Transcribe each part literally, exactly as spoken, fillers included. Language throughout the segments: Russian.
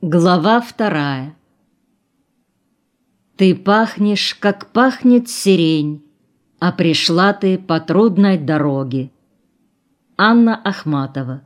Глава вторая. Ты пахнешь, как пахнет сирень, а пришла ты по трудной дороге. Анна Ахматова.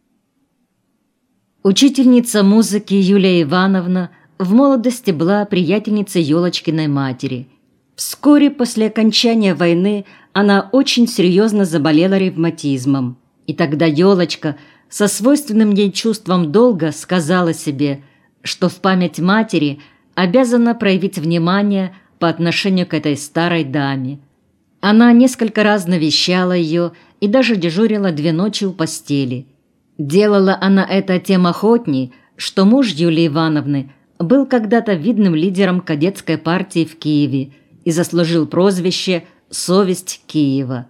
Учительница музыки Юлия Ивановна в молодости была приятельницей Ёлочкиной матери. Вскоре после окончания войны она очень серьезно заболела ревматизмом, и тогда Ёлочка со свойственным ей чувством долга сказала себе, что в память матери обязана проявить внимание по отношению к этой старой даме. Она несколько раз навещала ее и даже дежурила две ночи у постели. Делала она это тем охотней, что муж Юлии Ивановны был когда-то видным лидером кадетской партии в Киеве и заслужил прозвище «Совесть Киева».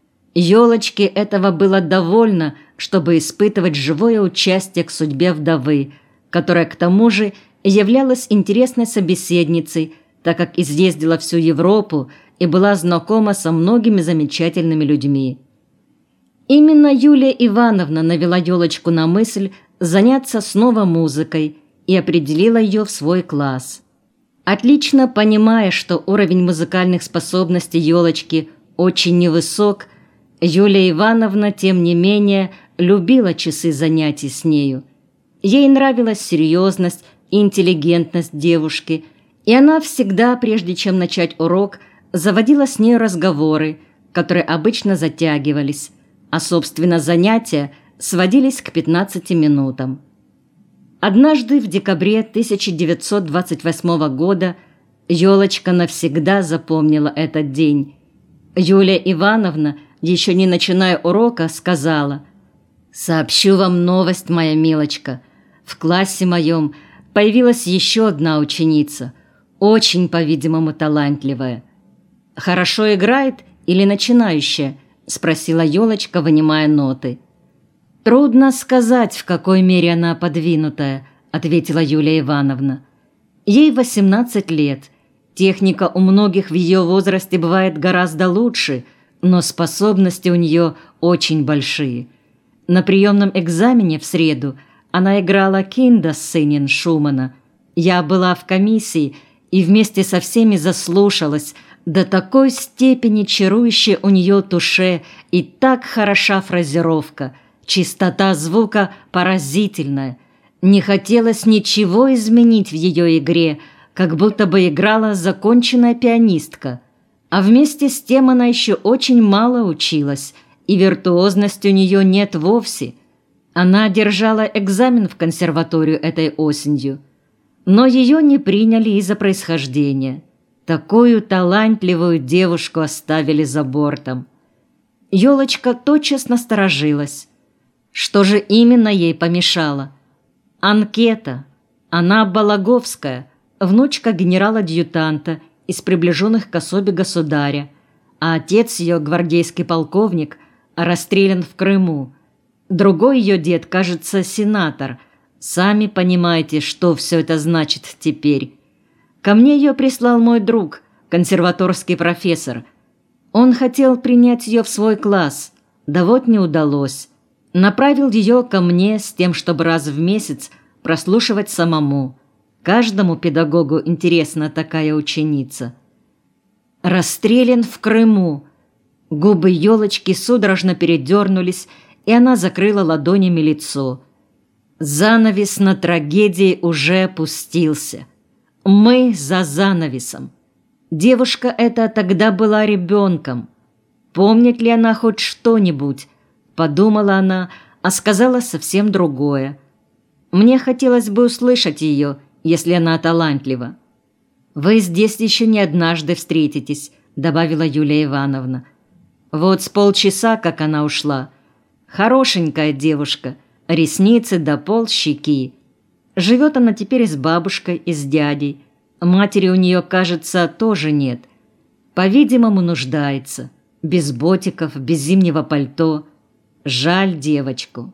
Ёлочке этого было довольно, чтобы испытывать живое участие к судьбе вдовы, которая к тому же являлась интересной собеседницей, так как изъездила всю Европу и была знакома со многими замечательными людьми. Именно Юлия Ивановна навела Ёлочку на мысль заняться снова музыкой и определила ее в свой класс. Отлично понимая, что уровень музыкальных способностей Ёлочки очень невысок, Юлия Ивановна, тем не менее, любила часы занятий с нею. Ей нравилась серьезность и интеллигентность девушки, и она всегда, прежде чем начать урок, заводила с нею разговоры, которые обычно затягивались, а, собственно, занятия сводились к пятнадцати минутам. Однажды в декабре тысяча девятьсот двадцать восьмого года Ёлочка навсегда запомнила этот день. Юлия Ивановна, еще не начиная урока, сказала: «Сообщу вам новость, моя милочка. В классе моем появилась еще одна ученица, очень, по-видимому, талантливая». «Хорошо играет или начинающая?» – спросила Ёлочка, вынимая ноты. «Трудно сказать, в какой мере она подвинутая», – ответила Юлия Ивановна. «Ей восемнадцать лет. Техника у многих в ее возрасте бывает гораздо лучше, но способности у нее очень большие. На приемном экзамене в среду она играла «Киндессинген» Шумана. Я была в комиссии и вместе со всеми заслушалась. До такой степени чарующая у нее туше и так хороша фразировка. Чистота звука поразительная. Не хотелось ничего изменить в ее игре, как будто бы играла законченная пианистка. А вместе с тем она еще очень мало училась, и виртуозности у нее нет вовсе. Она держала экзамен в консерваторию этой осенью, но ее не приняли из-за происхождения. Такую талантливую девушку оставили за бортом. Ёлочка тотчас насторожилась. Что же именно ей помешало? Анкета. Она Балаговская, внучка генерала-адъютанта из приближенных к особе государя, а отец ее, гвардейский полковник, расстрелян в Крыму. Другой ее дед, кажется, сенатор. Сами понимаете, что все это значит теперь. Ко мне ее прислал мой друг, консерваторский профессор. Он хотел принять ее в свой класс, да вот не удалось. Направил ее ко мне с тем, чтобы раз в месяц прослушивать самому. Каждому педагогу интересна такая ученица. Расстрелян в Крыму. Губы Ёлочки судорожно передернулись, и она закрыла ладонями лицо. Занавес на трагедии уже опустился. Мы за занавесом. Девушка эта тогда была ребенком. Помнит ли она хоть что-нибудь? Подумала она, а сказала совсем другое. Мне хотелось бы услышать ее, если она талантлива. «Вы здесь еще не однажды встретитесь», — добавила Юлия Ивановна. «Вот с полчаса, как она ушла. Хорошенькая девушка, ресницы до пол щеки. Живет она теперь с бабушкой и с дядей. Матери у нее, кажется, тоже нет. По-видимому, нуждается. Без ботиков, без зимнего пальто. Жаль девочку».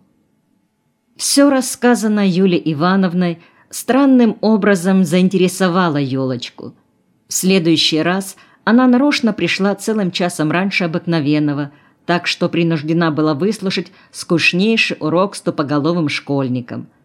Все рассказанное Юлией Ивановной странным образом заинтересовало Ёлочку. В следующий раз она нарочно пришла целым часом раньше обыкновенного, так что принуждена была выслушать скучнейший урок с тупоголовым школьником.